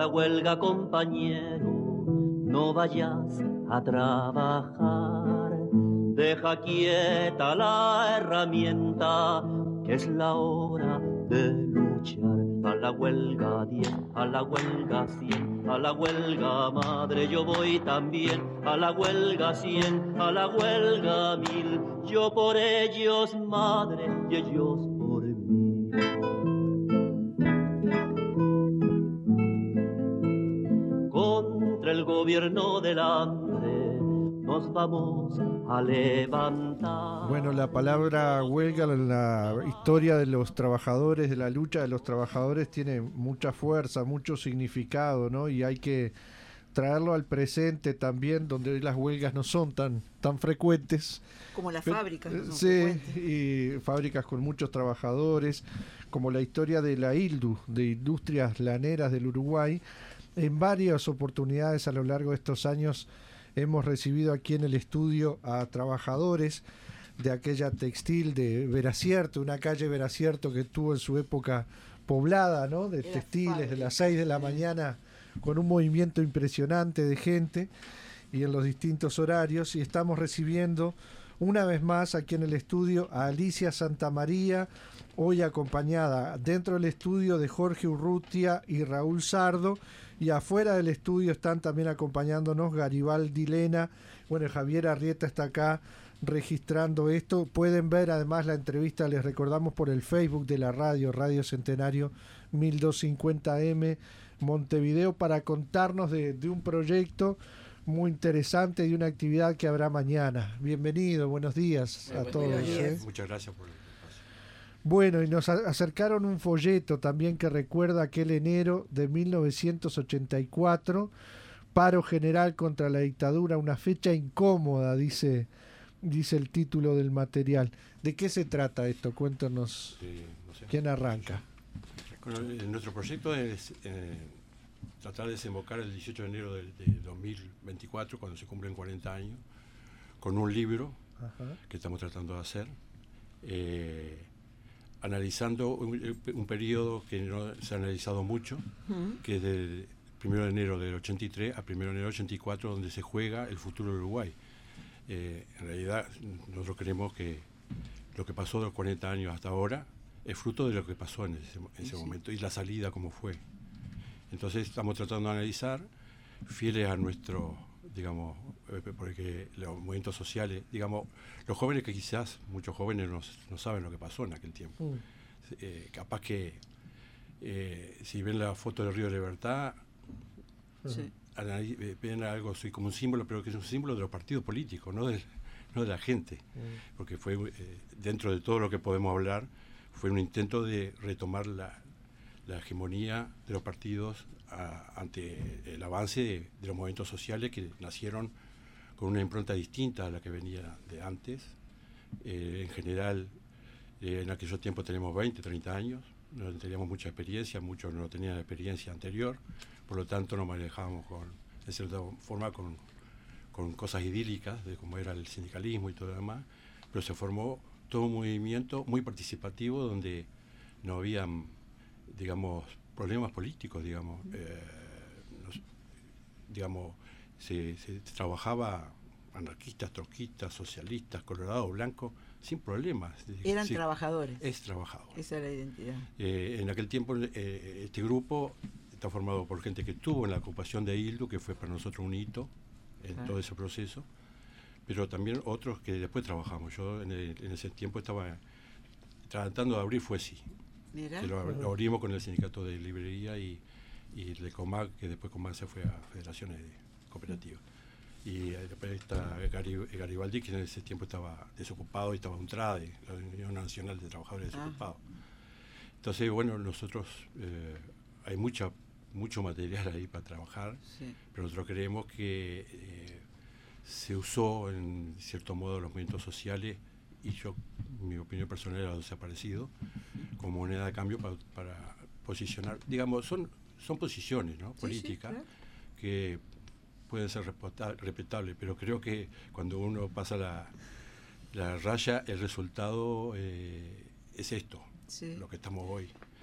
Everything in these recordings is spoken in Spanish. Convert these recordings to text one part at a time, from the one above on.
la huelga, compañero, no vayas a trabajar. Deja quieta la herramienta, que es la hora de luchar. A la huelga 10, a la huelga 100, a la huelga madre yo voy también. A la huelga 100, a la huelga 1000, yo por ellos madre y ellos por mí. Contra el gobierno del hambre nos vamos a levantar. Bueno, la palabra huelga en la historia de los trabajadores, de la lucha de los trabajadores, tiene mucha fuerza, mucho significado, ¿no? Y hay que traerlo al presente también, donde hoy las huelgas no son tan frecuentes. Como las fábricas. No son sí, frecuentes. y fábricas con muchos trabajadores, como la historia de la ILDU, de Industrias Laneras del Uruguay. En varias oportunidades a lo largo de estos años hemos recibido aquí en el estudio a trabajadores de aquella textil de Veracierto, una calle Veracierto que tuvo en su época poblada, ¿no? De textiles, de las 6 de la mañana, con un movimiento impresionante de gente y en los distintos horarios. Y estamos recibiendo una vez más aquí en el estudio a Alicia Santamaría, hoy acompañada dentro del estudio de Jorge Urrutia y Raúl Sardo, y afuera del estudio están también acompañándonos Garibaldi Lena. Bueno, Javier Arrieta está acá registrando esto. Pueden ver además la entrevista, les recordamos, por el Facebook de la radio, Radio Centenario 1250M Montevideo, para contarnos de un proyecto muy interesante y una actividad que habrá mañana. Bienvenido, buenos días a todos. Muchas gracias por el espacio. Bueno, y nos acercaron un folleto también que recuerda aquel enero de 1984, paro general contra la dictadura, una fecha incómoda, dice el título del material. ¿De qué se trata esto? Cuéntanos. No sé. ¿Quién arranca? Bueno, nuestro proyecto es tratar de desembocar el 18 de enero de 2024, cuando se cumplen 40 años, con un libro que estamos tratando de hacer, analizando un periodo que no se ha analizado mucho, que es del 1 de enero del 83 a 1 de enero del 84, donde se juega el futuro de Uruguay. En realidad, nosotros creemos que lo que pasó de los 40 años hasta ahora es fruto de lo que pasó en ese momento, y la salida como fue. Entonces estamos tratando de analizar, fieles a nuestro, digamos, porque los movimientos sociales, digamos, los jóvenes, que quizás muchos jóvenes no saben lo que pasó en aquel tiempo. Capaz que si ven la foto del Río de Libertad, ven algo así como un símbolo, pero que es un símbolo de los partidos políticos, no de la gente, porque fue, dentro de todo lo que podemos hablar, fue un intento de retomar la hegemonía de los partidos ante el avance de los movimientos sociales que nacieron con una impronta distinta a la que venía de antes. En general, en aquellos tiempos tenemos 20, 30 años, no teníamos mucha experiencia, muchos no tenían experiencia anterior, por lo tanto nos manejábamos de cierta forma con cosas idílicas de cómo era el sindicalismo y todo lo demás, pero se formó todo un movimiento muy participativo donde no había, digamos, problemas políticos, digamos. Se trabajaba anarquistas, trotskistas, socialistas, colorados, blancos, sin problemas. Eran trabajadores. Es trabajador. Esa era la identidad. En aquel tiempo este grupo está formado por gente que estuvo en la ocupación de ILDU, que fue para nosotros un hito en todo ese proceso, pero también otros que después trabajamos. Yo en ese tiempo estaba tratando de abrir FUESI, que lo abrimos con el sindicato de librería y de COMAC, que después COMAC se fue a federaciones cooperativas. Y después está Garibaldi, que en ese tiempo estaba desocupado, y estaba UNTRADE, la Unión Nacional de Trabajadores Desocupados. Entonces, bueno, nosotros hay mucho material ahí para trabajar, pero nosotros creemos que se usó en cierto modo los movimientos sociales, y yo, mi opinión personal, ha desaparecido como moneda de cambio para posicionar, digamos, son posiciones, ¿no? Políticas, que pueden ser respetables, pero creo que cuando uno pasa la raya, el resultado es esto, lo que estamos hoy.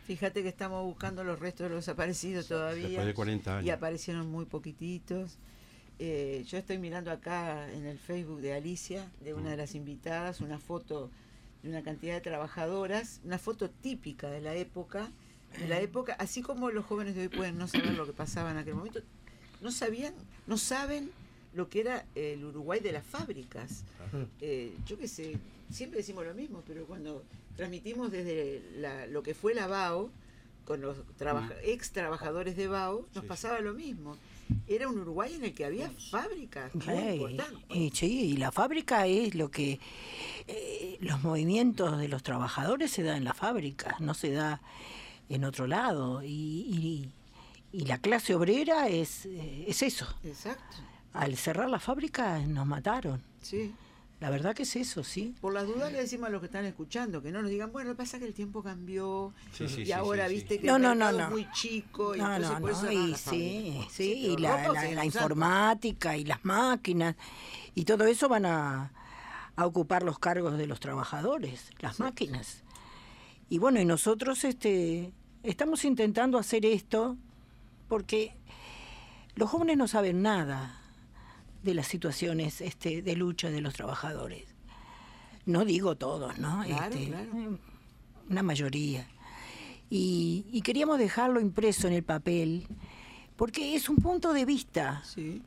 Fíjate que estamos buscando los restos de los desaparecidos todavía. Después de 40 años. Y aparecieron muy poquititos. Yo estoy mirando acá en el Facebook de Alicia, de una de las invitadas, una foto de una cantidad de trabajadoras, una foto típica de la época, así como los jóvenes de hoy pueden no saber lo que pasaba en aquel momento, no saben lo que era el Uruguay de las fábricas. Yo qué sé, siempre decimos lo mismo, pero cuando transmitimos desde lo que fue la BAO, con los ex trabajadores de BAO, nos pasaba lo mismo. Era un Uruguay en el que había fábricas muy importantes. Sí, y la fábrica es lo que... los movimientos de los trabajadores se dan en la fábrica, no se da en otro lado. Y la clase obrera es eso. Exacto. Al cerrar la fábrica nos mataron. Sí. La verdad que es eso, sí. Por las dudas le decimos a los que están escuchando, que no nos digan, bueno, pasa que el tiempo cambió y ahora viste que el mercado es muy chico. Y entonces por eso y la informática y las máquinas y todo eso van a ocupar los cargos de los trabajadores, las máquinas. Y bueno, y nosotros estamos intentando hacer esto porque los jóvenes no saben nada de las situaciones de lucha de los trabajadores. No digo todos, ¿no? Claro. Una mayoría. Y queríamos dejarlo impreso en el papel, porque es un punto de vista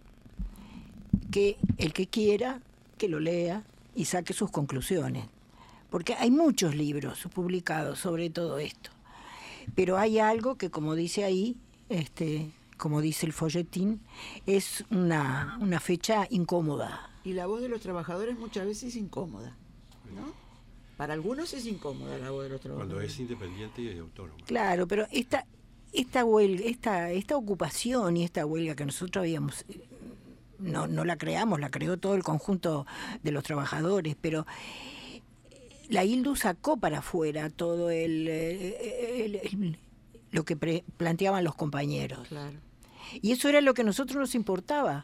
que el que quiera, que lo lea y saque sus conclusiones. Porque hay muchos libros publicados sobre todo esto. Pero hay algo que, como dice ahí, como dice el folletín, es una fecha incómoda. Y la voz de los trabajadores muchas veces es incómoda, ¿no? Para algunos es incómoda la voz de los trabajadores. Cuando es independiente y autónoma. Claro, pero esta huelga, esta ocupación y esta huelga que nosotros habíamos, no la creamos, la creó todo el conjunto de los trabajadores, pero la ILDU sacó para afuera todo lo que planteaban los compañeros. Claro. Y eso era lo que a nosotros nos importaba.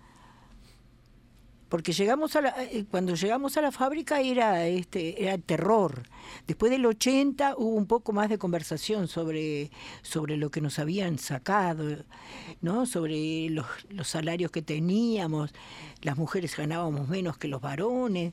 Porque cuando llegamos a la fábrica era terror. Después del 80 hubo un poco más de conversación sobre lo que nos habían sacado, ¿no? Sobre los salarios que teníamos. Las mujeres ganábamos menos que los varones,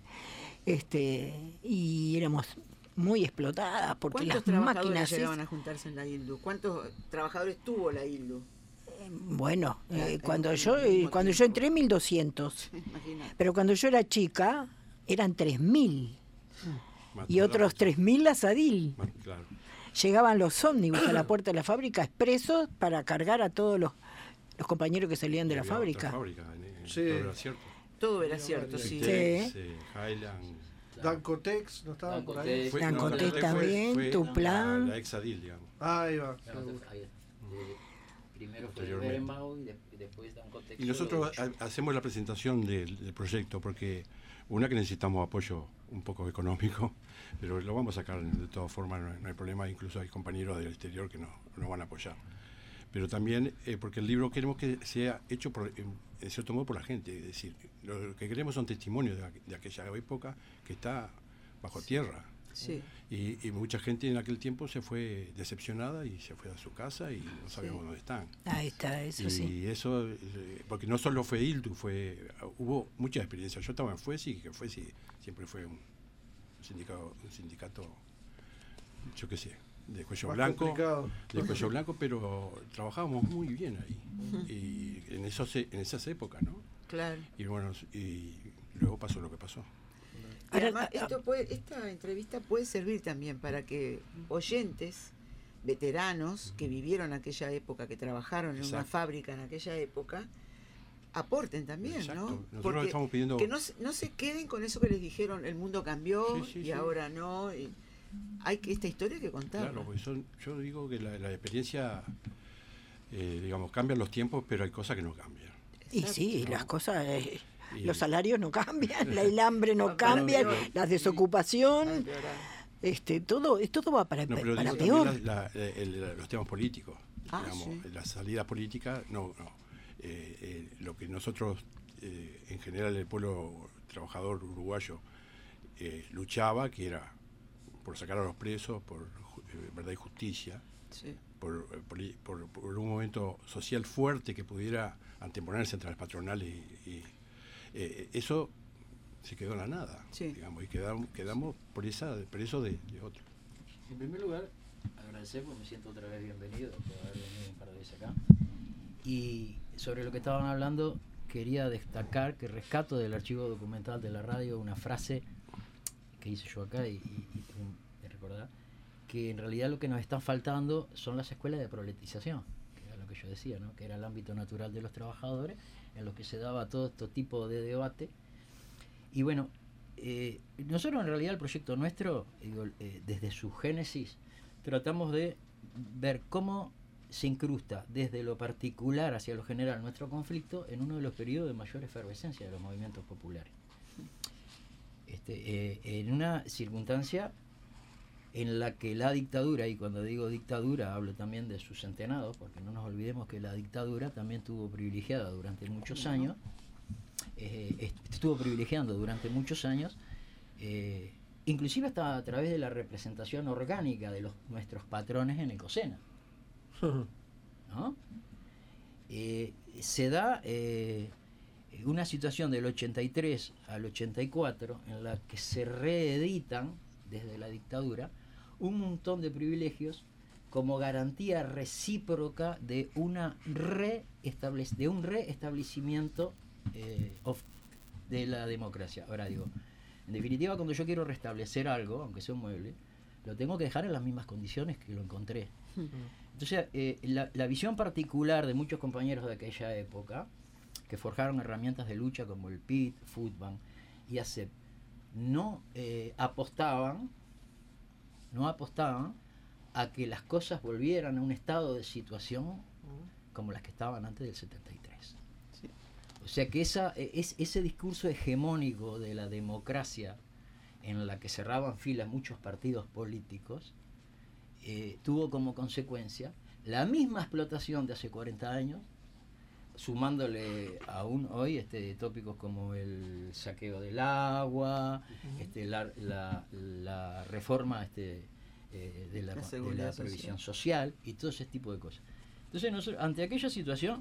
y éramos muy explotadas porque las ¿Cuántos máquinas trabajadores llegaban a juntarse en la ILDU? ¿Cuántos trabajadores tuvo la ILDU? Bueno, cuando yo entré 1200, pero cuando yo era chica eran 3000 y otros 3000 la SADIL. Claro. Llegaban los ómnibus a la puerta de la fábrica expresos para cargar a todos los compañeros que salían de la fábrica. Sí. Todo era cierto. Todo era cierto, sí. Highland. Dancotex, ¿no estaban por ahí? Dancotex también, Tuplan. La ex-Adil, digamos. Ahí va. Primero fue Berenbau y después Dancotex. Y nosotros hacemos la presentación del proyecto porque una que necesitamos apoyo un poco económico, pero lo vamos a sacar de todas formas, no hay problema, incluso hay compañeros del exterior que nos van a apoyar. Pero también porque el libro queremos que sea hecho en cierto modo por la gente, es decir, lo que queremos son testimonios de aquella época que está bajo tierra. Sí. Y mucha gente en aquel tiempo se fue decepcionada y se fue a su casa y no sabemos dónde están. Ahí está, eso sí. Y eso, porque no solo fue ILDU, hubo muchas experiencias. Yo estaba en FUESI, que FUESI siempre fue un sindicato, yo qué sé, de cuello blanco, pero trabajábamos muy bien ahí. Y en esas épocas, ¿no? Claro. Y bueno, y luego pasó lo que pasó. Además, esta entrevista puede servir también para que oyentes, veteranos que vivieron aquella época, que trabajaron en una fábrica en aquella época, aporten también, ¿no? Nosotros estamos pidiendo que no se queden con eso que les dijeron, el mundo cambió ahora no. Esta historia hay que contarla. Claro, porque yo digo que la experiencia, digamos, cambian los tiempos, pero hay cosas que no cambian. Y sí, las cosas... los salarios no cambian, el hambre no cambia, la desocupación, todo va para peor. Los temas políticos, digamos, las salidas políticas, lo que nosotros, en general el pueblo trabajador uruguayo, luchaba, que era por sacar a los presos, por verdad y justicia, Sí. por un momento social fuerte que pudiera anteponerse entre las patronales y eso se quedó en la nada, Sí. digamos, y quedamos presos de otros. En primer lugar, agradecer porque me siento otra vez bienvenido por haber venido un par de veces acá. Y sobre lo que estaban hablando, quería destacar que rescato del archivo documental de la radio una frase que hice yo acá y recordar que en realidad lo que nos están faltando son las escuelas de proletización, que era lo que yo decía, ¿no? Que era el ámbito natural de los trabajadores en los que se daba todo este tipo de debate. Y bueno, nosotros en realidad el proyecto nuestro, desde su génesis, tratamos de ver cómo se incrusta desde lo particular hacia lo general nuestro conflicto en uno de los periodos de mayor efervescencia de los movimientos populares. En una circunstancia en la que la dictadura, y cuando digo dictadura hablo también de sus centenados, porque no nos olvidemos que la dictadura también estuvo privilegiada durante muchos años, estuvo privilegiando durante muchos años, inclusive hasta a través de la representación orgánica de nuestros patrones en Ecosena, ¿no? Se da una situación del 83 al 84 en la que se reeditan desde la dictadura un montón de privilegios como garantía recíproca de un reestablecimiento de la democracia. Ahora digo, en definitiva, cuando yo quiero restablecer algo, aunque sea un mueble, lo tengo que dejar en las mismas condiciones que lo encontré. Entonces, la visión particular de muchos compañeros de aquella época, que forjaron herramientas de lucha como el PIT, Foodbank y ACEP, no apostaban a que las cosas volvieran a un estado de situación como las que estaban antes del 73. Sí. O sea que ese discurso hegemónico de la democracia en la que cerraban filas muchos partidos políticos tuvo como consecuencia la misma explotación de hace 40 años, sumándole aún hoy tópicos como el saqueo del agua, la reforma de la previsión social y todo ese tipo de cosas. Entonces nosotros, ante aquella situación,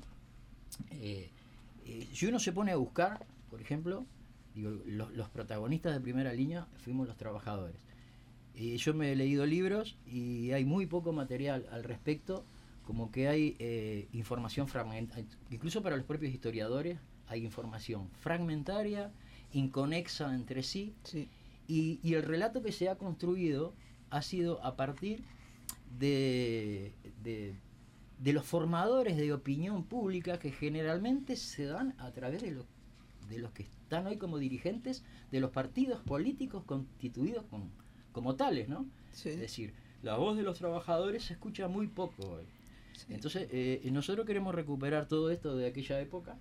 si uno se pone a buscar, por ejemplo, los protagonistas de primera línea fuimos los trabajadores. Yo me he leído libros y hay muy poco material al respecto, como que hay información fragmentaria, incluso para los propios historiadores hay información fragmentaria, inconexa entre sí, sí. Y el relato que se ha construido ha sido a partir de los formadores de opinión pública que generalmente se dan a través de los que están hoy como dirigentes de los partidos políticos constituidos como tales, ¿no? Sí. Es decir, la voz de los trabajadores se escucha muy poco hoy. Sí. Entonces, nosotros queremos recuperar todo esto de aquella época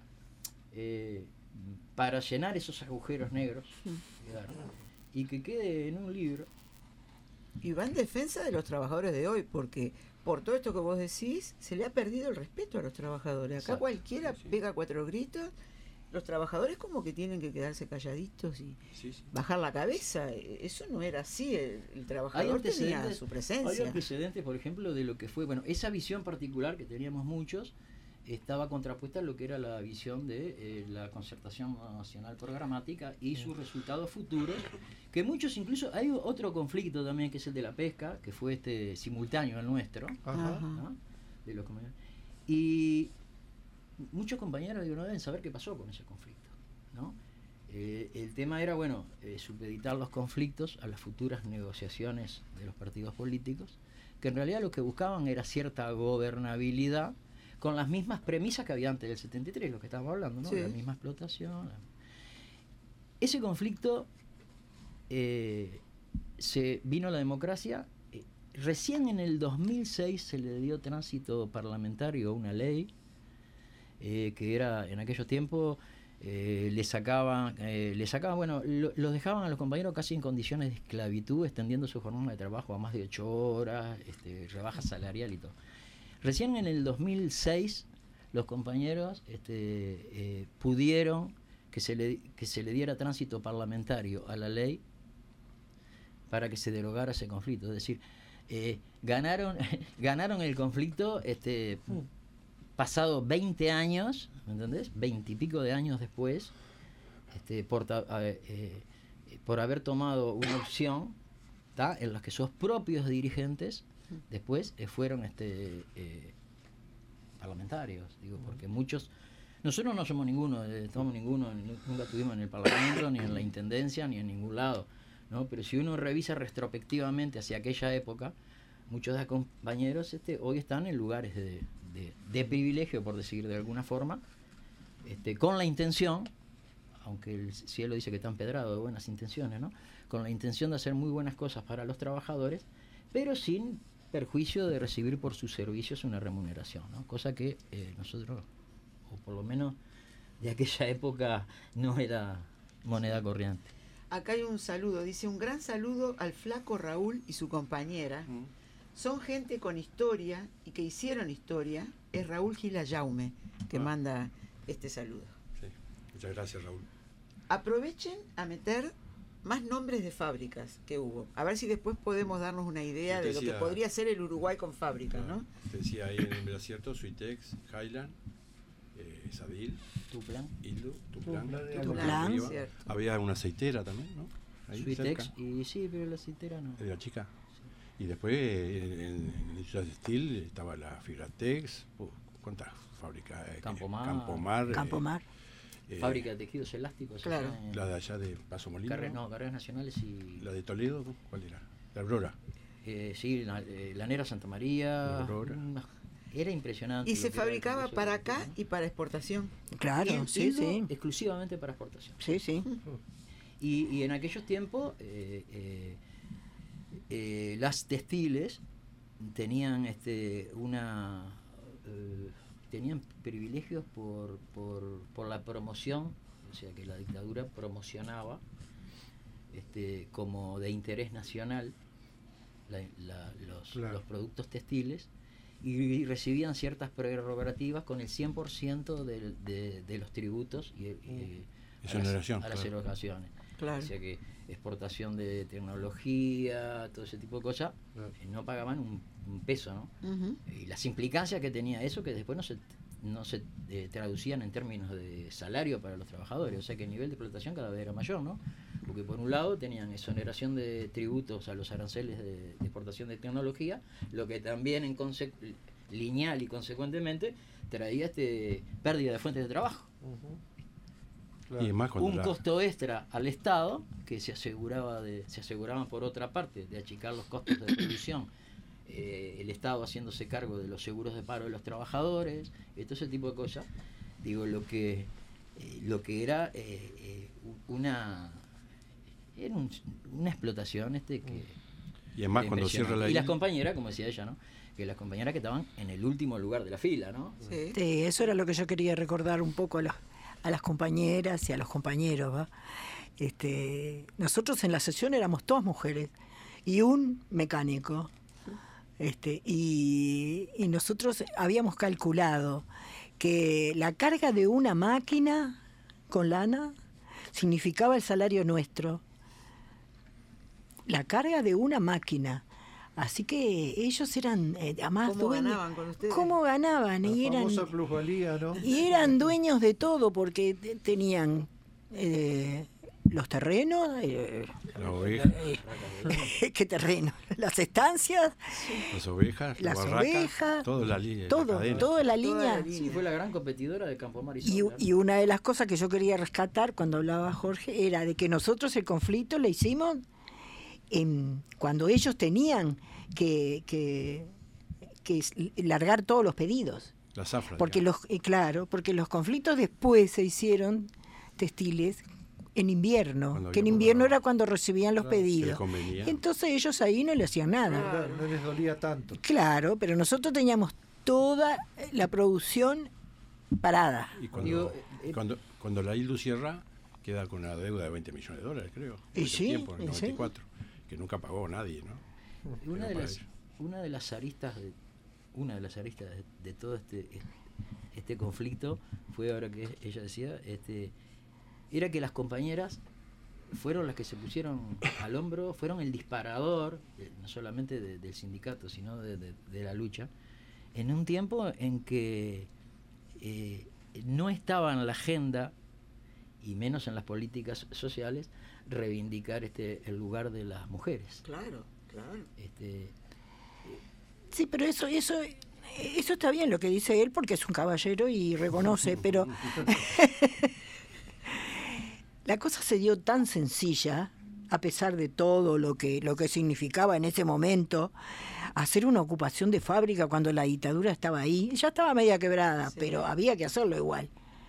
para llenar esos agujeros negros y que quede en un libro. Y va en defensa de los trabajadores de hoy, porque por todo esto que vos decís, se le ha perdido el respeto a los trabajadores. Acá cualquiera pega 4 gritos, los trabajadores como que tienen que quedarse calladitos y bajar la cabeza. Eso no era así, el trabajador tenía su presencia. Hay antecedentes, por ejemplo, de lo que fue, esa visión particular que teníamos muchos, estaba contrapuesta a lo que era la visión de la concertación nacional programática y sus resultados futuros, que muchos incluso, hay otro conflicto también que es el de la pesca, que fue simultáneo al nuestro, ¿no? De los y muchos compañeros no deben saber qué pasó con ese conflicto, ¿no? El tema era, supeditar los conflictos a las futuras negociaciones de los partidos políticos, que en realidad lo que buscaban era cierta gobernabilidad con las mismas premisas que había antes del 73, lo que estábamos hablando, ¿no? Sí. La misma explotación. Ese conflicto se vino a la democracia. Recién en el 2006 se le dio tránsito parlamentario a una ley que era, en aquellos tiempos, los dejaban a los compañeros casi en condiciones de esclavitud, extendiendo su jornada de trabajo a más de 8 horas, rebaja salarial y todo. Recién en el 2006 los compañeros pudieron que se le diera tránsito parlamentario a la ley para que se derogara ese conflicto. Es decir, ganaron el conflicto pasado 20 años, ¿me entendés? 20 y pico de años después, por haber tomado una opción, ¿tá?, en la que sus propios dirigentes después fueron parlamentarios, digo, porque muchos, nosotros no somos ninguno, nunca estuvimos en el Parlamento, ni en la Intendencia, ni en ningún lado, ¿no? Pero si uno revisa retrospectivamente hacia aquella época, muchos de los compañeros hoy están en lugares de privilegio, por decir de alguna forma, con la intención, aunque el cielo dice que está empedrado de buenas intenciones, ¿no?, con la intención de hacer muy buenas cosas para los trabajadores, pero sin perjuicio de recibir por sus servicios una remuneración, ¿no? Cosa que nosotros, o por lo menos de aquella época, no era moneda corriente. Acá hay un saludo, dice: un gran saludo al flaco Raúl y su compañera. Son gente con historia y que hicieron historia. Es Raúl Gila Jaume que manda este saludo. Sí. Muchas gracias, Raúl. Aprovechen a meter más nombres de fábricas que hubo. A ver si después podemos darnos una idea de lo que podría ser el Uruguay con fábricas, ¿no? Te decía ahí en el desierto: Suitex, Highland, Sadil, Tuplan, Ildu, Tuplan, cierto. Había una aceitera también, ¿no? Ahí Suitex, cerca. y sí, pero la aceitera no. Era chica. Sí. Y después en el Industrial Textil estaba la Fibratex, ¿cuántas fábricas? Campomar. Fábrica de tejidos elásticos. Claro. La de allá de Paso Molino. Carreras Nacionales y... La de Toledo, ¿cuál era? La Aurora. Sí, la Nera Santa María. Aurora. Era impresionante. Y se fabricaba para acá y para exportación. Claro, sí. Exclusivamente para exportación. Sí. Y en aquellos tiempos las textiles tenían tenían privilegios por la promoción, o sea que la dictadura promocionaba como de interés nacional los productos textiles, y recibían ciertas prerrogativas con el 100% de los tributos a las erogaciones. Claro. O sea que exportación de tecnología, todo ese tipo de cosas, no pagaban un peso, ¿no? Uh-huh. Y las implicancias que tenía eso, que después no se traducían en términos de salario para los trabajadores, o sea que el nivel de explotación cada vez era mayor, ¿no? Porque por un lado tenían exoneración de tributos a los aranceles de exportación de tecnología, lo que también lineal y consecuentemente traía pérdida de fuentes de trabajo. Uh-huh. Claro. Y más Un costo extra al Estado, que se aseguraban por otra parte de achicar los costos de producción, el Estado haciéndose cargo de los seguros de paro de los trabajadores, y todo ese tipo de cosas. Digo, lo que era una explotación que... Y además cuando cierra la y las compañeras, como decía ella, ¿no?, que las compañeras que estaban en el último lugar de la fila, ¿no? Sí, eso era lo que yo quería recordar un poco a las compañeras y a los compañeros, ¿va? Nosotros en la sesión éramos todas mujeres y un mecánico, y nosotros habíamos calculado que la carga de una máquina con lana significaba el salario nuestro. La carga de una máquina. Así que ellos eran además ¿Cómo dueños. ganaban con ustedes? ¿Cómo ganaban? La y eran famosa plusvalía, ¿no? y eran dueños de todo, porque tenían los terrenos, la oveja, ¿qué terreno? Las estancias, las ovejas, las la barraca, ovejas, toda la línea. toda la línea. Sí, fue la gran competidora de Campomar Y una de las cosas que yo quería rescatar cuando hablaba Jorge era de que nosotros el conflicto le hicimos cuando ellos tenían que largar todos los pedidos. La zafra, porque porque los conflictos después se hicieron textiles en invierno, que en invierno era cuando recibían los pedidos. Entonces ellos ahí no le hacían nada. No les dolía tanto. Claro, pero nosotros teníamos toda la producción parada. Y cuando la ILDU cierra, queda con una deuda de $20 millones, creo. Y sí, tiempo, en el 94, que nunca pagó nadie, ¿no? Una de las aristas de todo este conflicto fue, ahora que ella decía, era que las compañeras fueron las que se pusieron al hombro, fueron el disparador, no solamente del sindicato, sino de la lucha, en un tiempo en que no estaba en la agenda, y menos en las políticas sociales, reivindicar el lugar de las mujeres. Claro. Sí, pero eso está bien lo que dice él, porque es un caballero y reconoce, pero la cosa se dio tan sencilla, a pesar de todo lo que significaba en ese momento hacer una ocupación de fábrica cuando la dictadura estaba ahí. Ya estaba media quebrada, sí, pero había que hacerlo igual.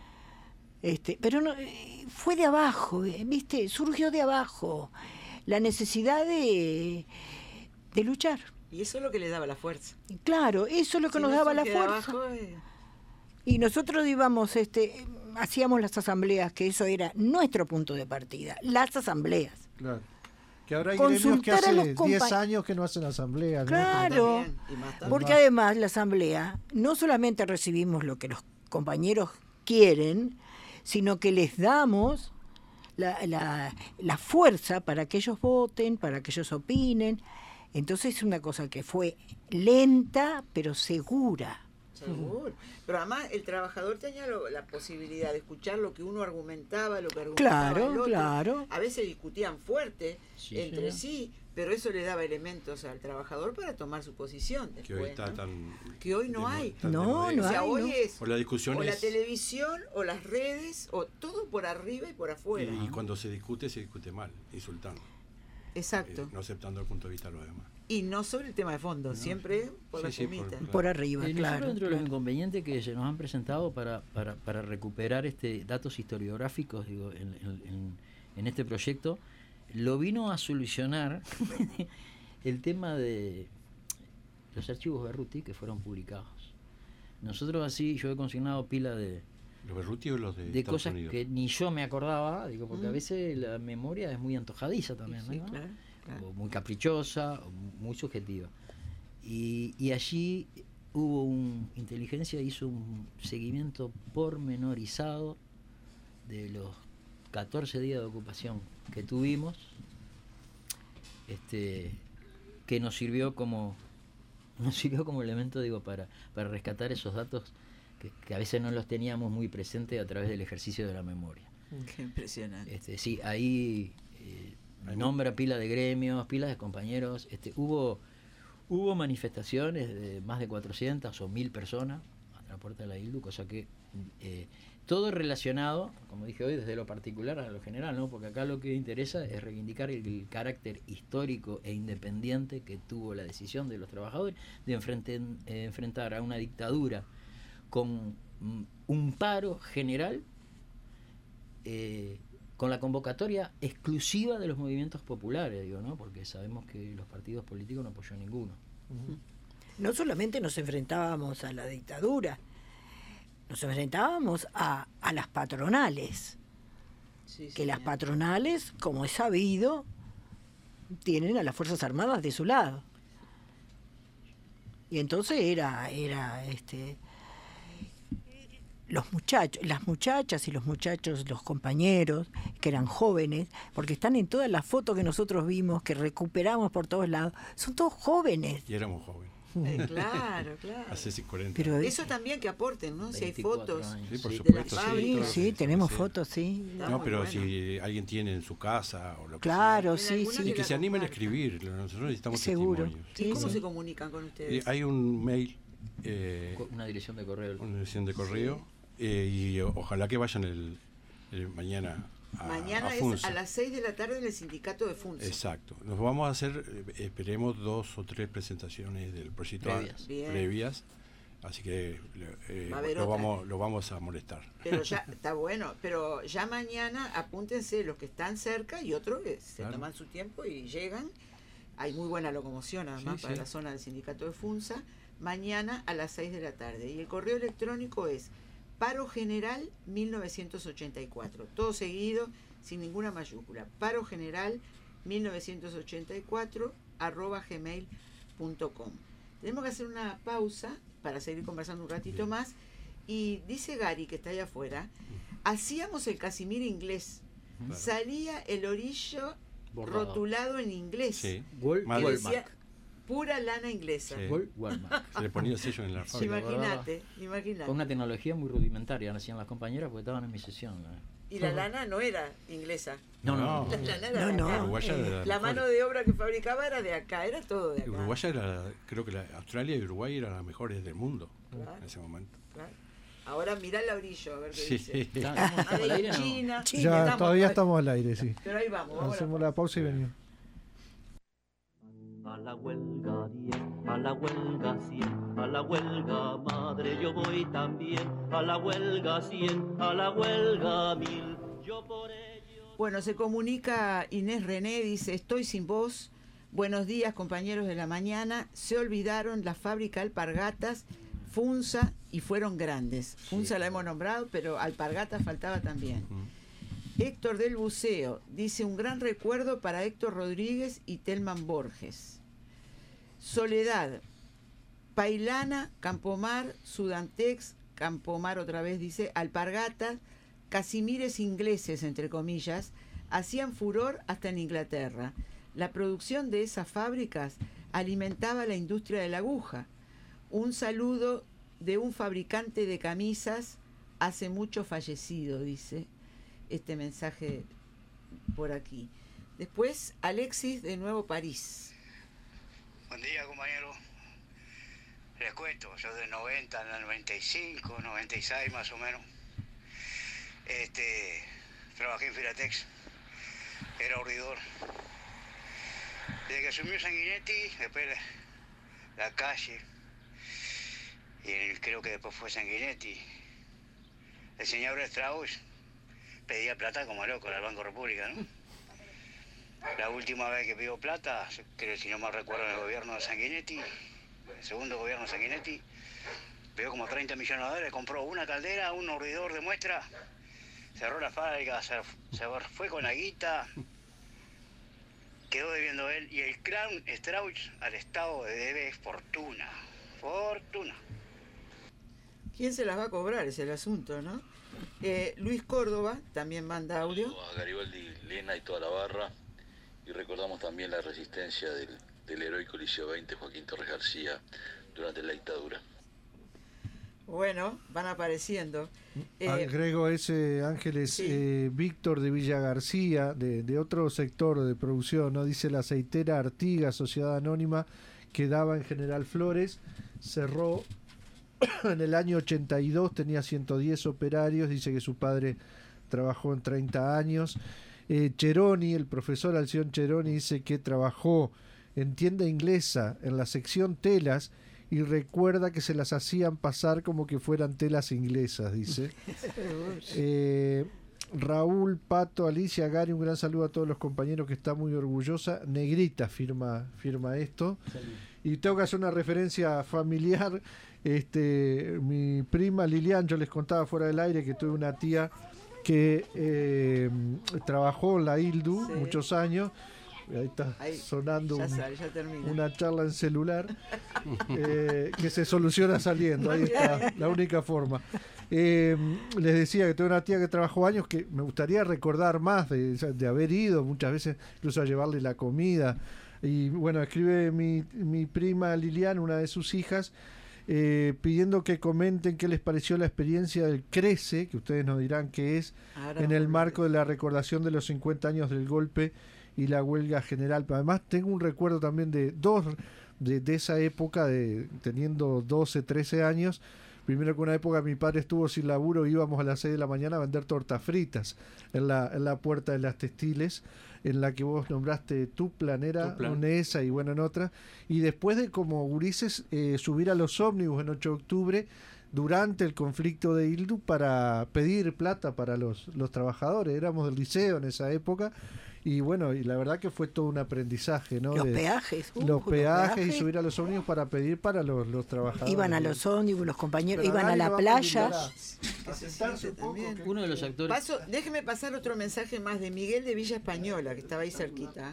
Pero no, fue de abajo, ¿viste? Surgió de abajo la necesidad de luchar. Y eso es lo que le daba la fuerza. Claro, eso es lo que nos daba la fuerza. Y nosotros íbamos, hacíamos las asambleas, que eso era nuestro punto de partida, las asambleas. Claro. Que ahora hay gremios que hace 10 años que no hacen asambleas, ¿no? Claro, porque además la asamblea, no solamente recibimos lo que los compañeros quieren, sino que les damos la fuerza para que ellos voten, para que ellos opinen. Entonces es una cosa que fue lenta, pero segura. Seguro. Pero además el trabajador tenía la posibilidad de escuchar lo que uno argumentaba, lo que argumentaba el otro. Claro. A veces discutían fuerte entre sí, pero eso le daba elementos al trabajador para tomar su posición después, que hoy está que hoy no hay. No hay. Hoy es o la discusión la televisión o las redes o todo por arriba y por afuera. Y cuando se discute mal, insultando. Exacto. No aceptando el punto de vista de los demás. Y no sobre el tema de fondo, siempre por la fumita. Por arriba, claro. Dentro de los inconvenientes que se nos han presentado para recuperar datos historiográficos, digo, en este proyecto, lo vino a solucionar el tema de los archivos Berruti que fueron publicados. Nosotros así, yo he consignado pila de... ¿Los Berruti o los de Estados cosas Unidos? Que ni yo me acordaba, digo, porque a veces la memoria es muy antojadiza también, sí, ¿no? Claro. O muy caprichosa, o muy subjetiva. Y allí inteligencia hizo un seguimiento pormenorizado de los 14 días de ocupación que tuvimos, que nos sirvió como elemento, digo, para rescatar esos datos que a veces no los teníamos muy presentes a través del ejercicio de la memoria. Qué impresionante. Sí, ahí nombra pila de gremios, pilas de compañeros. Hubo manifestaciones de más de 400 o 1000 personas a la puerta de la ILDU, cosa que todo relacionado, como dije hoy, desde lo particular a lo general, ¿no? Porque acá lo que interesa es reivindicar el carácter histórico e independiente que tuvo la decisión de los trabajadores de enfrentar a una dictadura con un paro general, con la convocatoria exclusiva de los movimientos populares, digo, ¿no? Porque sabemos que los partidos políticos no apoyó ninguno. No solamente nos enfrentábamos a la dictadura, nos enfrentábamos a las patronales, que las patronales, como es sabido, tienen a las Fuerzas Armadas de su lado. Y entonces era los muchachos, las muchachas y los muchachos, los compañeros que eran jóvenes, porque están en todas las fotos que nosotros vimos, que recuperamos por todos lados, son todos jóvenes. Y éramos jóvenes. Claro. Hace 40 Pero eso también que aporten, ¿no? Si hay fotos sí, por de supuesto, la fábrica. Sí, tenemos fotos, sí. No, pero bueno, si alguien tiene en su casa o lo que claro, sea, sí. y que se animen a escribir, nosotros necesitamos seguro. testimonios. ¿Y cómo se comunican con ustedes? Hay un mail, una dirección de correo. Una dirección de correo, y ojalá que vayan el mañana Mañana a es a las 6 de la tarde en el sindicato de FUNSA. Exacto. Nos vamos a hacer, esperemos 2 o 3 presentaciones del proyecto previas. Así que lo vamos a molestar. Pero ya está bueno, pero ya mañana apúntense los que están cerca y otros que se toman su tiempo y llegan. Hay muy buena locomoción además para la zona del sindicato de FUNSA. Mañana a las 6 de la tarde. Y el correo electrónico es Paro General 1984, todo seguido, sin ninguna mayúscula. Paro General 1984 @gmail.com. Tenemos que hacer una pausa para seguir conversando un ratito más. Y dice Gary, que está allá afuera, hacíamos el Casimir inglés, salía el orillo rotulado en inglés. Sí. Que decía pura lana inglesa. Sí. Se le ponía sello en la fábrica. Imagínate. Con una tecnología muy rudimentaria, hacían las compañeras porque estaban en mi sesión. Y la lana no era inglesa. No. La lana era de acá. Uruguaya era La mano de obra que fabricaba era de acá, era todo de acá. Uruguaya era, creo que Australia y Uruguay eran las mejores del mundo en ese momento. Claro. Ahora mirá el orillo, a ver qué dice. China. Ya, todavía estamos al aire, sí. Pero ahí vamos. Hacemos la pausa y venimos. A la huelga 10, a la huelga 100, a la huelga madre yo voy también, a la huelga 100, a la huelga 1000, yo por ello... Bueno, se comunica Inés René, dice, estoy sin voz, buenos días compañeros de la mañana, se olvidaron la fábrica Alpargatas, Funza y fueron grandes. Funza la hemos nombrado, pero Alpargatas faltaba también. Héctor del Buceo dice, un gran recuerdo para Héctor Rodríguez y Telman Borges. Soledad, Pailana, Campomar, Sudantex, Campomar otra vez dice, Alpargatas, Casimires ingleses, entre comillas, hacían furor hasta en Inglaterra. La producción de esas fábricas alimentaba la industria de la aguja. Un saludo de un fabricante de camisas hace mucho fallecido, dice este mensaje por aquí. Después, Alexis de Nuevo París. Buen día, compañero. Les cuento, yo de 90 al 95, 96 más o menos, trabajé en Filatex, era urdidor. Desde que asumió Sanguinetti, después la calle, y creo que después fue Sanguinetti, el señor Strauss pedía plata como loco al Banco República, ¿no? La última vez que pidió plata, creo, si no mal recuerdo, en el gobierno de Sanguinetti, el segundo gobierno de Sanguinetti, pidió como 30 millones de dólares, compró una caldera, un urdidor de muestra, cerró la fábrica, se fue con la guita, quedó debiendo él, y el clan Strauss al Estado debe fortuna. ¿Quién se las va a cobrar? Es el asunto, ¿no? Luis Córdoba también manda audio. A Garibaldi, Lena y toda la barra. Y recordamos también la resistencia del heroico Liceo 20, Joaquín Torres García, durante la dictadura. Bueno, van apareciendo. Agrego ese, Ángeles, sí. Víctor de Villa García, de otro sector de producción, ¿no? Dice la aceitera Artigas, sociedad anónima, que daba en General Flores, cerró en el año 82, tenía 110 operarios, dice que su padre trabajó en 30 años. Cheroni, el profesor Alción Cheroni, dice que trabajó en tienda inglesa, en la sección telas, y recuerda que se las hacían pasar como que fueran telas inglesas, dice. Raúl, Pato, Alicia, Gary, un gran saludo a todos los compañeros, que está muy orgullosa. Negrita firma esto. Salud. Y tengo que hacer una referencia familiar. Mi prima Lilian, yo les contaba fuera del aire que tuve una tía que trabajó en la ILDU muchos años. Ahí está sonando una charla en celular que se soluciona saliendo. Ahí está, la única forma. Les decía que tengo una tía que trabajó años, que me gustaría recordar más de haber ido muchas veces, incluso a llevarle la comida. Y bueno, escribe mi prima Lilian, una de sus hijas, pidiendo que comenten qué les pareció la experiencia del CRECE, que ustedes nos dirán qué es, en el marco de la recordación de los 50 años del golpe y la huelga general. Pero además tengo un recuerdo también de esa época, teniendo 12, 13 años. Primero, que una época mi padre estuvo sin laburo, íbamos a las 6 de la mañana a vender tortas fritas en la puerta de las textiles, en la que vos nombraste Tuplanera, Unesa y bueno, en otra. Y después de, como gurises, subir a los ómnibus en 8 de octubre durante el conflicto de ILDU para pedir plata para los trabajadores. Éramos del liceo en esa época. Y bueno, y la verdad que fue todo un aprendizaje, ¿no? Los peajes. Los peajes y subir a los ómnibus para pedir para los trabajadores. Iban a los ómnibus, los compañeros, iban a la playa. Uno de los actores. Déjeme pasar otro mensaje más de Miguel de Villa Española, que estaba ahí cerquita.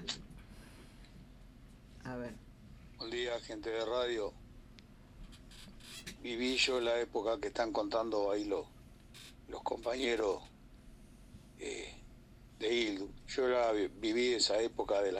A ver. Buen día, gente de radio. Viví yo la época que están contando ahí los compañeros ILDU. Yo viví esa época de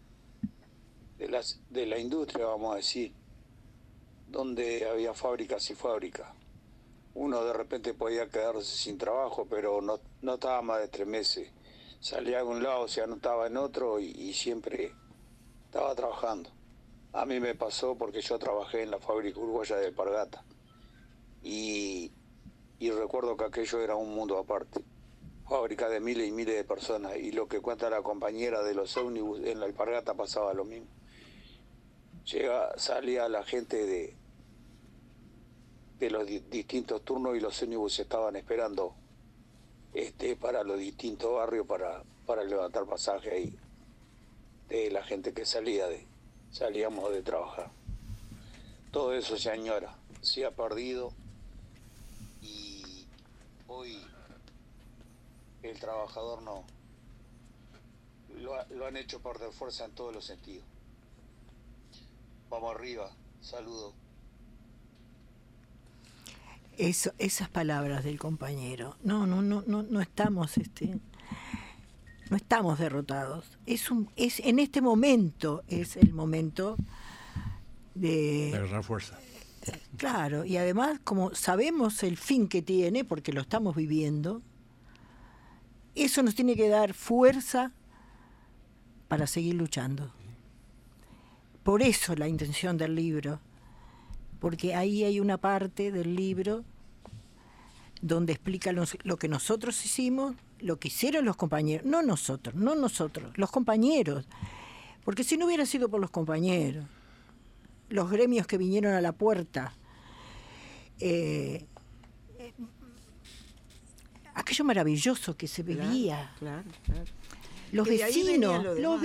la industria, vamos a decir, donde había fábricas y fábricas. Uno de repente podía quedarse sin trabajo, pero no estaba más de 3 meses. Salía de un lado, se anotaba en otro y siempre estaba trabajando. A mí me pasó porque yo trabajé en la fábrica uruguaya de Alpargata y recuerdo que aquello era un mundo aparte. Fábrica de miles y miles de personas, y lo que cuenta la compañera de los ómnibus en la Alpargata pasaba lo mismo. Salía la gente de los distintos turnos y los ómnibus estaban esperando para los distintos barrios para levantar pasaje ahí de la gente que salíamos de trabajar. Todo eso se añora, se ha perdido, y hoy el trabajador no lo han hecho perder fuerza en todos los sentidos. Vamos arriba, saludos. Esas palabras del compañero. No estamos no estamos derrotados. En este momento es el momento de agarrar fuerza. Claro, y además como sabemos el fin que tiene, porque lo estamos viviendo, eso nos tiene que dar fuerza para seguir luchando. Por eso la intención del libro, porque ahí hay una parte del libro donde explica lo que nosotros hicimos, lo que hicieron los compañeros, no nosotros, los compañeros, porque si no hubiera sido por los compañeros, los gremios que vinieron a la puerta, aquello maravilloso que se vivía. Claro. Los vecinos. Los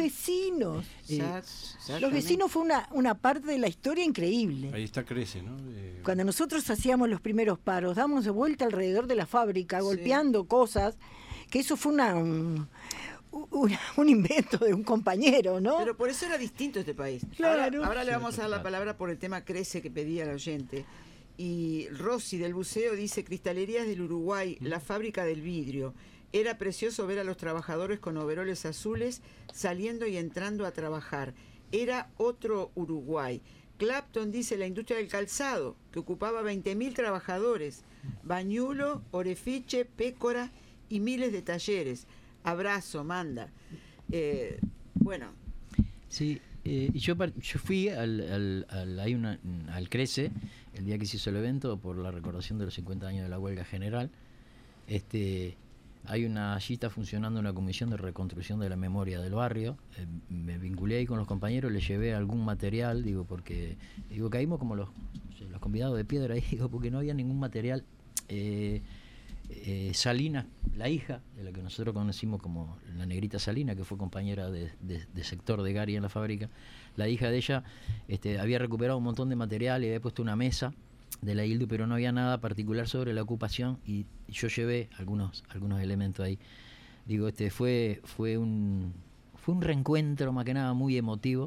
vecinos fue una parte de la historia increíble. Ahí está Crece, ¿no? Cuando nosotros hacíamos los primeros paros, damos de vuelta alrededor de la fábrica, golpeando cosas, que eso fue un invento de un compañero, ¿no? Pero por eso era distinto este país. Claro. Ahora le vamos a dar la palabra por el tema Crece que pedía el oyente. Y Rosy del Buceo dice: Cristalerías del Uruguay, la fábrica del vidrio. Era precioso ver a los trabajadores con overoles azules saliendo y entrando a trabajar. Era otro Uruguay. Clapton dice: la industria del calzado, que ocupaba 20.000 trabajadores. Bañulo, Orefiche, Pécora y miles de talleres. Abrazo, manda. Bueno. Sí, yo fui al Crece el día que se hizo el evento por la recordación de los 50 años de la huelga general. Allí está funcionando una comisión de reconstrucción de la memoria del barrio. Me vinculé ahí con los compañeros, les llevé algún material, porque caímos como los convidados de piedra ahí, porque no había ningún material. Salina, la hija de la que nosotros conocimos como la negrita Salina, que fue compañera de sector de Gary en la fábrica, la hija de ella había recuperado un montón de material y había puesto una mesa de la ILDU, pero no había nada particular sobre la ocupación, y yo llevé algunos elementos ahí. Fue un reencuentro más que nada muy emotivo,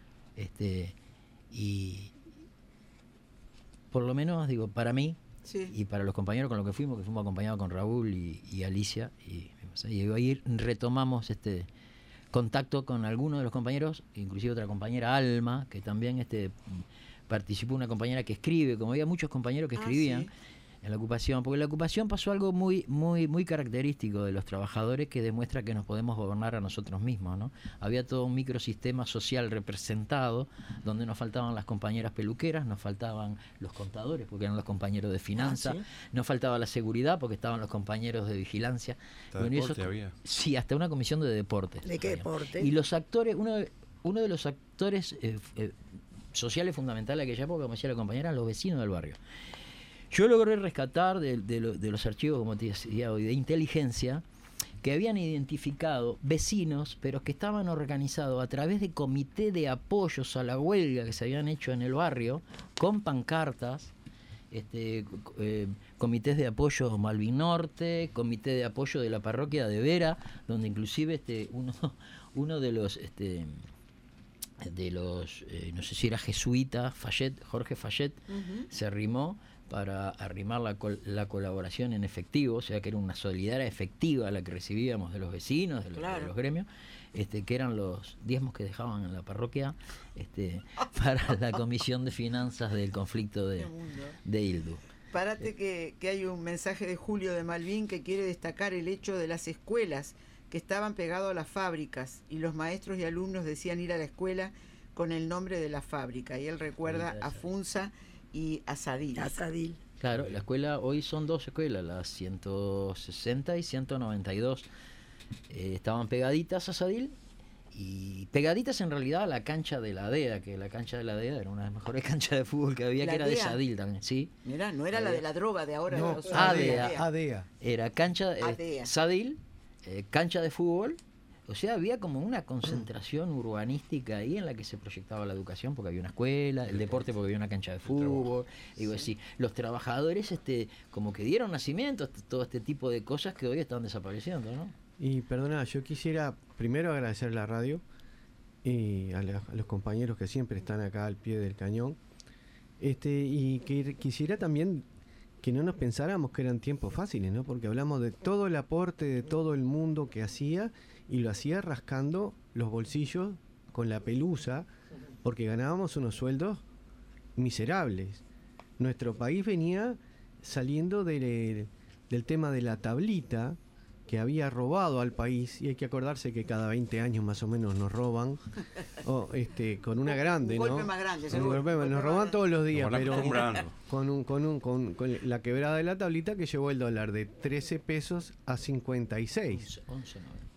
y por lo menos para mí, sí, y para los compañeros con los que fuimos acompañados con Raúl y Alicia, y ahí retomamos contacto con algunos de los compañeros, inclusive otra compañera, Alma, que también participó, una compañera que escribe, como había muchos compañeros que escribían, sí, en la ocupación, porque en la ocupación pasó algo muy muy muy característico de los trabajadores, que demuestra que nos podemos gobernar a nosotros mismos, ¿no? Había todo un microsistema social representado, donde nos faltaban las compañeras peluqueras, nos faltaban los contadores, porque eran los compañeros de finanzas, ¿sí? Nos faltaba la seguridad, porque estaban los compañeros de vigilancia. Deporte había. Sí, hasta una comisión de deportes. ¿De qué deporte? Y los actores, uno de los actores sociales fundamentales de aquella época, como decía la compañera, eran los vecinos del barrio. Yo logré rescatar de los archivos, como te decía hoy, de inteligencia, que habían identificado vecinos, pero que estaban organizados a través de comité de apoyos a la huelga que se habían hecho en el barrio, con pancartas, comités de apoyo Malvin Norte, comité de apoyo de la parroquia de Vera, donde inclusive uno de los de los, no sé si era jesuita, Jorge Fayet, se arrimó para arrimar la colaboración en efectivo, o sea que era una solidaria efectiva la que recibíamos de los vecinos, de los gremios, que eran los diezmos que dejaban en la parroquia para la Comisión de Finanzas del conflicto de ILDU. Párate que hay un mensaje de Julio de Malvin que quiere destacar el hecho de las escuelas que estaban pegados a las fábricas y los maestros y alumnos decían ir a la escuela con el nombre de la fábrica, y él recuerda a Funza y a Sadil. Claro, la escuela, hoy son 2 escuelas, las 160 y 192. Estaban pegaditas a Sadil y pegaditas en realidad a la cancha de la DEA, que la cancha de la DEA era una de las mejores canchas de fútbol que había, que era de Sadil también, ¿sí? Mirá, no era la de la droga de ahora. No, ADEA. Era cancha Sadil, cancha de fútbol. O sea, había como una concentración urbanística ahí en la que se proyectaba la educación, porque había una escuela, el deporte porque había una cancha de fútbol, digo así, los trabajadores como que dieron nacimiento a todo este tipo de cosas que hoy están desapareciendo, ¿no? Y perdona, yo quisiera primero agradecer a la radio y a los compañeros que siempre están acá al pie del cañón, y que quisiera también que no nos pensáramos que eran tiempos fáciles, ¿no? Porque hablamos de todo el aporte de todo el mundo que hacía, y lo hacía rascando los bolsillos con la pelusa, porque ganábamos unos sueldos miserables. Nuestro país venía saliendo del tema de la tablita que había robado al país, y hay que acordarse que cada 20 años más o menos nos roban, con una grande, un ¿no? Golpe más grande, nos roban todos los días, pero con la quebrada de la tablita que llevó el dólar de 13 pesos a 56. 11,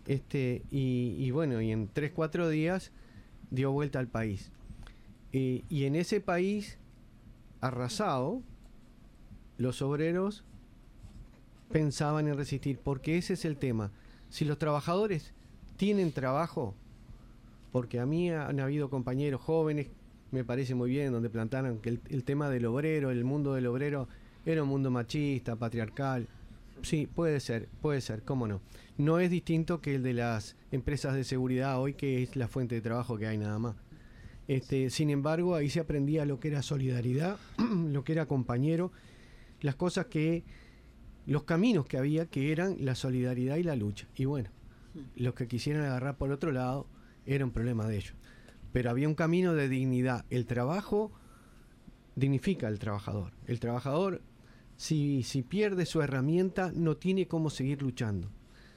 y bueno, y en 3-4 días dio vuelta al país. Y en ese país arrasado, los obreros pensaban en resistir, porque ese es el tema. Si los trabajadores tienen trabajo, porque a mí han habido compañeros jóvenes, me parece muy bien, donde plantaron que el tema del obrero, el mundo del obrero era un mundo machista, patriarcal. Sí, puede ser, cómo no. No es distinto que el de las empresas de seguridad hoy, que es la fuente de trabajo que hay nada más. Sin embargo, ahí se aprendía lo que era solidaridad, lo que era compañero, las cosas los caminos que había, que eran la solidaridad y la lucha. Y bueno, los que quisieran agarrar por otro lado, era un problema de ellos. Pero había un camino de dignidad. El trabajo dignifica al trabajador. El trabajador, si pierde su herramienta, no tiene cómo seguir luchando.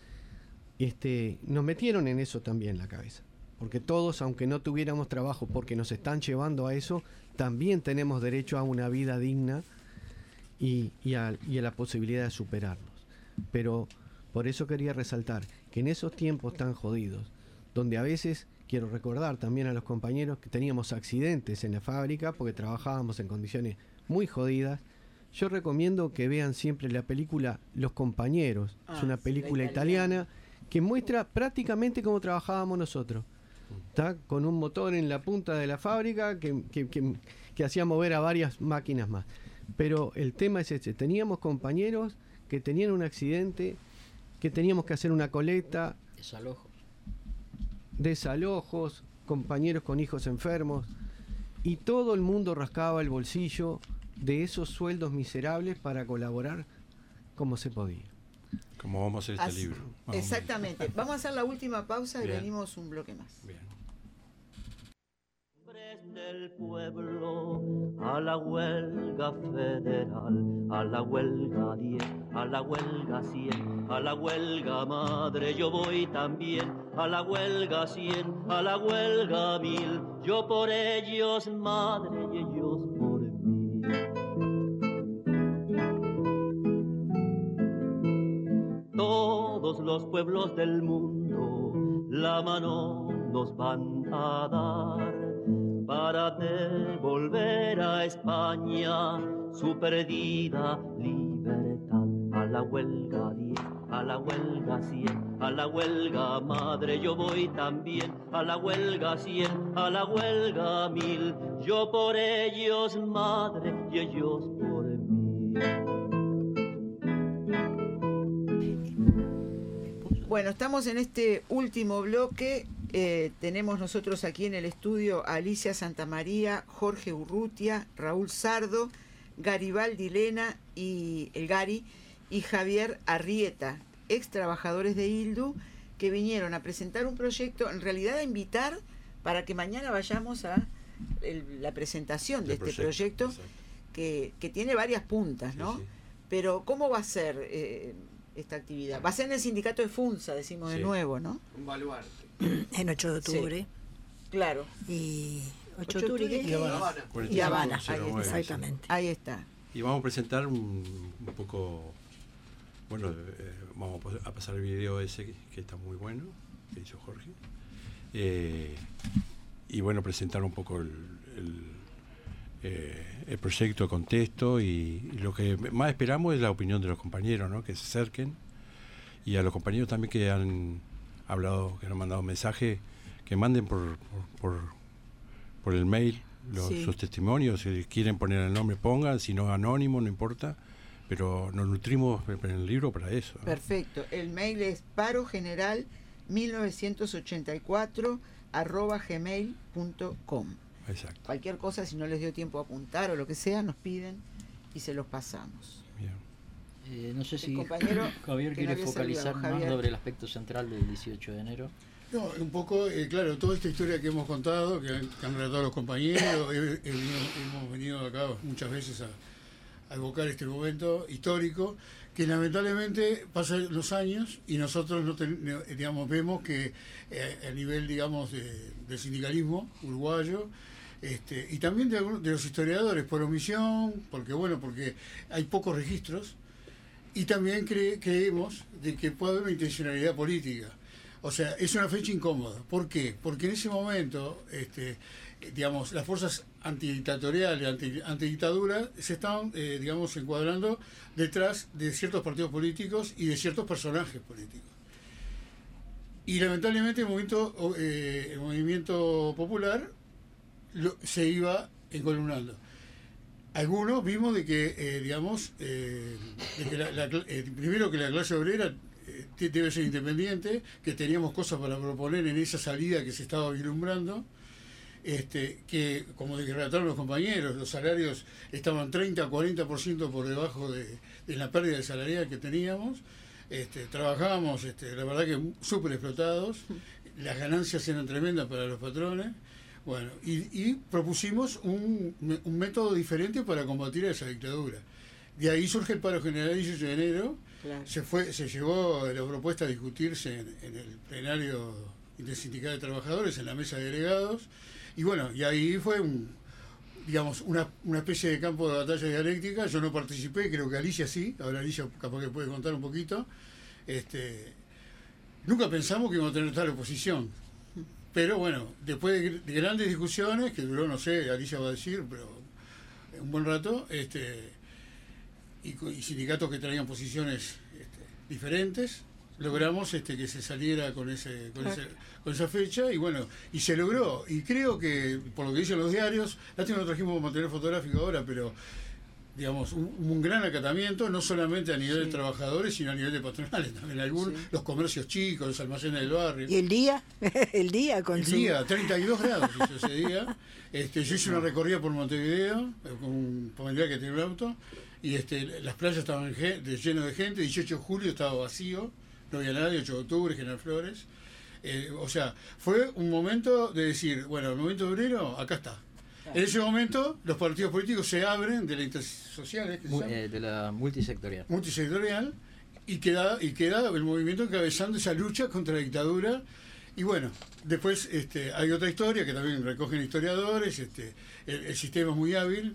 Nos metieron en eso también la cabeza. Porque todos, aunque no tuviéramos trabajo, porque nos están llevando a eso, también tenemos derecho a una vida digna y a la posibilidad de superarnos. Pero por eso quería resaltar que en esos tiempos tan jodidos, donde a veces, quiero recordar también a los compañeros que teníamos accidentes en la fábrica porque trabajábamos en condiciones muy jodidas, yo recomiendo que vean siempre la película Los Compañeros. Es una película italiana que muestra prácticamente cómo trabajábamos nosotros. ¿Está? Con un motor en la punta de la fábrica que hacía mover a varias máquinas más. Pero el tema es este: teníamos compañeros que tenían un accidente, que teníamos que hacer una colecta, desalojos, compañeros con hijos enfermos, y todo el mundo rascaba el bolsillo de esos sueldos miserables para colaborar como se podía. Como vamos a hacer este libro. Exactamente. Vamos a hacer la última pausa y venimos un bloque más. Bien. Del pueblo a la huelga federal, a la huelga 10, a la huelga 100, a la huelga madre yo voy también, a la huelga 100, a la huelga 1000, yo por ellos madre y ellos por mí. Todos los pueblos del mundo la mano nos van a dar para devolver a España su perdida libertad. A la huelga 10, a la huelga 100, a la huelga madre yo voy también, a la huelga 100, a la huelga 1000, yo por ellos madre y ellos por mí. Bueno, estamos en este último bloque Tenemos nosotros aquí en el estudio a Alicia Santamaría, Jorge Urrutia, Raúl Sardo, Garibaldi Lena y el Gari y Javier Arrieta, ex trabajadores de ILDU, que vinieron a presentar un proyecto, en realidad a invitar para que mañana vayamos a la presentación de este proyecto que tiene varias puntas, ¿no? Sí, sí. Pero ¿cómo va a ser esta actividad? Va a ser en el sindicato de FUNSA, decimos de nuevo, ¿no? Un baluarte. En 8 de octubre. Sí. Claro. Y 8 de octubre y Habana. Exactamente. Ahí está. Y vamos a presentar un poco, bueno, vamos a pasar el video ese que está muy bueno, que hizo Jorge. Y bueno, presentar un poco el proyecto, el contexto, y lo que más esperamos es la opinión de los compañeros, ¿no? Que se acerquen, y a los compañeros también que han hablado, que han mandado mensaje, que manden por el mail sus testimonios. Si quieren poner el nombre, pongan, si no anónimo, no importa, pero nos nutrimos en el libro para eso, ¿no? Perfecto. El mail es parogeneral1984@gmail.com. Exacto. Cualquier cosa, si no les dio tiempo a apuntar o lo que sea, nos piden y se los pasamos. Bien. No sé si Javier quiere focalizar más sobre el aspecto central del 18 de enero. No, un poco, claro, toda esta historia que hemos contado, que han relatado los compañeros, hemos venido acá muchas veces a evocar este momento histórico, que lamentablemente pasan los años y nosotros digamos, vemos que a nivel, digamos, del sindicalismo uruguayo, y también de los historiadores, por omisión, porque hay pocos registros, y también creemos de que puede haber una intencionalidad política. O sea, es una fecha incómoda. ¿Por qué? Porque en ese momento, digamos, las fuerzas antidictatoriales, antidictadura, se están, digamos, encuadrando detrás de ciertos partidos políticos y de ciertos personajes políticos. Y lamentablemente el movimiento popular se iba encolumnando. Algunos vimos de que, digamos, primero que la clase obrera debe ser independiente, que teníamos cosas para proponer en esa salida que se estaba vislumbrando, que, como relataron los compañeros, los salarios estaban 30-40% por debajo de la pérdida salarial que teníamos. Trabajábamos, la verdad que súper explotados, las ganancias eran tremendas para los patrones. Bueno, y propusimos un método diferente para combatir a esa dictadura. De ahí surge el paro general 18 de enero. Claro. Se llevó la propuesta a discutirse en el plenario intersindical de trabajadores, en la mesa de delegados, y bueno, y ahí fue una especie de campo de batalla dialéctica. Yo no participé, creo que Alicia sí, ahora Alicia capaz que puede contar un poquito. Nunca pensamos que íbamos a tener tal oposición, pero bueno, después de grandes discusiones, que duró, no sé, Alicia va a decir, pero un buen rato, y sindicatos que traían posiciones diferentes, logramos que se saliera con esa fecha, y bueno, y se logró, y creo que, por lo que dicen los diarios, lástima no trajimos material fotográfico ahora, pero digamos, un gran acatamiento, no solamente a nivel de trabajadores, sino a nivel de patronales, también los comercios chicos, los almacenes del barrio. ¿Y el día? el día, 32 grados hizo ese día. Yo hice una recorrida por Montevideo, con un familiar que tiene un auto, y las playas estaban llenas de gente. 18 de julio estaba vacío, no había nadie. 8 de octubre, General Flores. O sea, fue un momento de decir, bueno, el movimiento obrero, acá está. En ese momento los partidos políticos se abren de la intersocial, de la multisectorial, y queda el movimiento encabezando esa lucha contra la dictadura. Y bueno, después hay otra historia que también recogen historiadores. El sistema es muy hábil,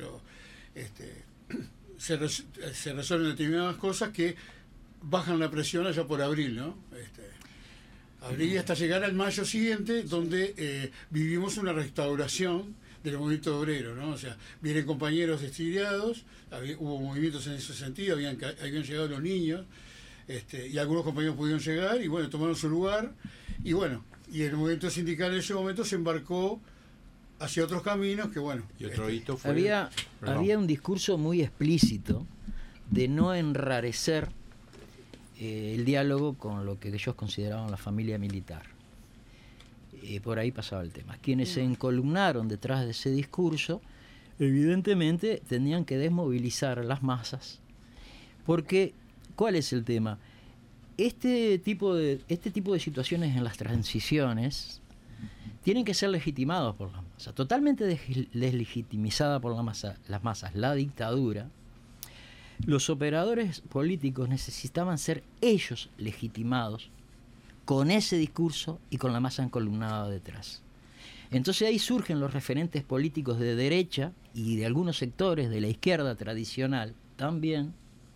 se resuelven determinadas cosas que bajan la presión allá por abril, ¿no? Abril hasta llegar al mayo siguiente, donde vivimos una restauración del movimiento obrero, ¿no? O sea, vienen compañeros exiliados, hubo movimientos en ese sentido, habían llegado los niños, y algunos compañeros pudieron llegar, y bueno, tomaron su lugar, y bueno, y el movimiento sindical en ese momento se embarcó hacia otros caminos que bueno. Y otro hito fue... Había un discurso muy explícito de no enrarecer el diálogo con lo que ellos consideraban la familia militar. por ahí pasaba el tema. Quienes se encolumnaron detrás de ese discurso, evidentemente tenían que desmovilizar a las masas, porque ¿cuál es el tema? Este tipo de situaciones en las transiciones tienen que ser legitimados por las masas, totalmente deslegitimizada por las masas, la dictadura. Los operadores políticos necesitaban ser ellos legitimados con ese discurso y con la masa encolumnada detrás. Entonces ahí surgen los referentes políticos de derecha y de algunos sectores de la izquierda tradicional también,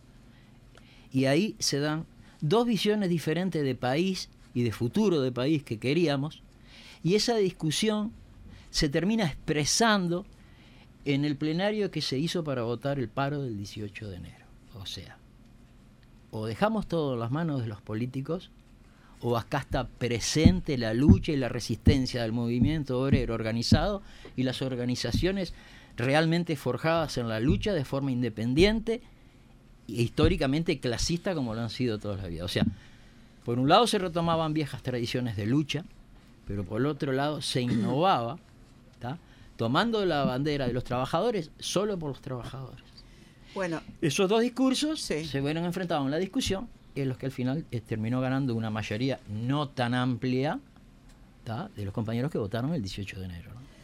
y ahí se dan dos visiones diferentes de país y de futuro de país que queríamos, y esa discusión se termina expresando en el plenario que se hizo para votar el paro del 18 de enero. O sea, o dejamos todo en las manos de los políticos, o acá está presente la lucha y la resistencia del movimiento obrero organizado y las organizaciones realmente forjadas en la lucha de forma independiente e históricamente clasista como lo han sido toda la vida. O sea, por un lado se retomaban viejas tradiciones de lucha, pero por el otro lado se innovaba, ¿tá?, tomando la bandera de los trabajadores solo por los trabajadores. Bueno, esos dos discursos se fueron enfrentados en la discusión, en los que al final terminó ganando una mayoría no tan amplia, ¿tá?, de los compañeros que votaron el 18 de enero, ¿no?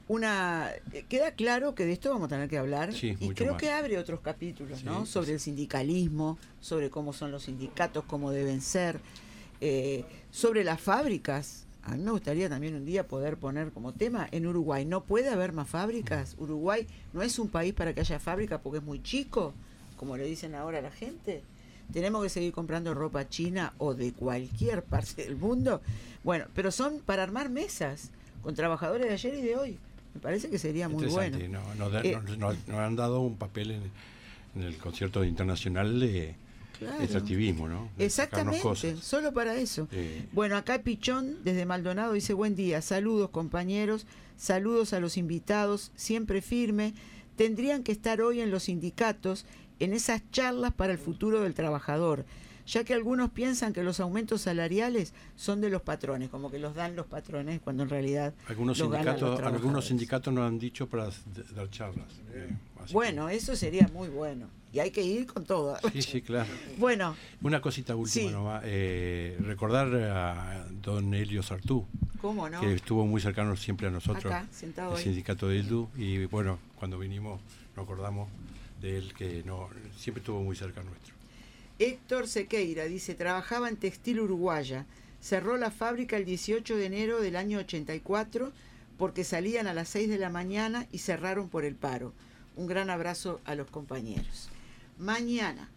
Queda claro que de esto vamos a tener que hablar, sí, y creo más. que abre otros capítulos, sí, ¿no? Sobre el sindicalismo, sobre cómo son los sindicatos, cómo deben ser, sobre las fábricas. A mí me gustaría también un día poder poner como tema en Uruguay, ¿no puede haber más fábricas? Uruguay no es un país para que haya fábricas porque es muy chico, como le dicen ahora a la gente. Tenemos que seguir comprando ropa china o de cualquier parte del mundo. Bueno, pero son para armar mesas con trabajadores de ayer y de hoy. Me parece que sería muy bueno. Nos han dado un papel en el concierto internacional de extractivismo, ¿no? De exactamente, solo para eso. Bueno, acá Pichón desde Maldonado dice: buen día, saludos compañeros, saludos a los invitados, siempre firme. Tendrían que estar hoy en los sindicatos en esas charlas para el futuro del trabajador, ya que algunos piensan que los aumentos salariales son de los patrones, como que los dan los patrones, cuando en realidad algunos sindicatos nos han dicho para dar charlas. Bueno, eso sería muy bueno, y hay que ir con todo. Sí, claro. Bueno, una cosita última nomás, recordar a don Helio Sartú, ¿cómo no?, que estuvo muy cercano siempre a nosotros, acá, sentado el sindicato de ILDU, y bueno, cuando vinimos nos acordamos de él, que siempre estuvo muy cerca nuestro. Héctor Sequeira dice: trabajaba en Textil Uruguaya, cerró la fábrica el 18 de enero del año 84 porque salían a las 6 de la mañana y cerraron por el paro. Un gran abrazo a los compañeros. Mañana,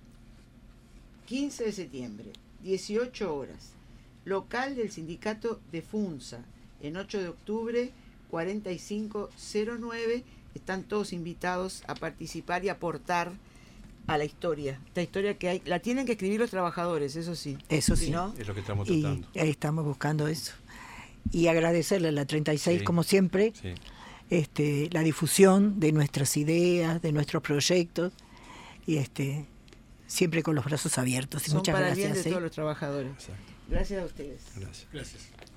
15 de septiembre, 18 horas, local del sindicato de Funza, en 8 de octubre, 4509. Están todos invitados a participar y aportar a la historia. Esta historia que hay, la tienen que escribir los trabajadores, eso sí. Eso sí. ¿No? Es lo que estamos tratando. Y estamos buscando eso. Y agradecerle a la 36, como siempre, la difusión de nuestras ideas, de nuestros proyectos, y siempre con los brazos abiertos. Y son muchas para gracias. El bien de todos los trabajadores. Exacto. Gracias a ustedes. Gracias.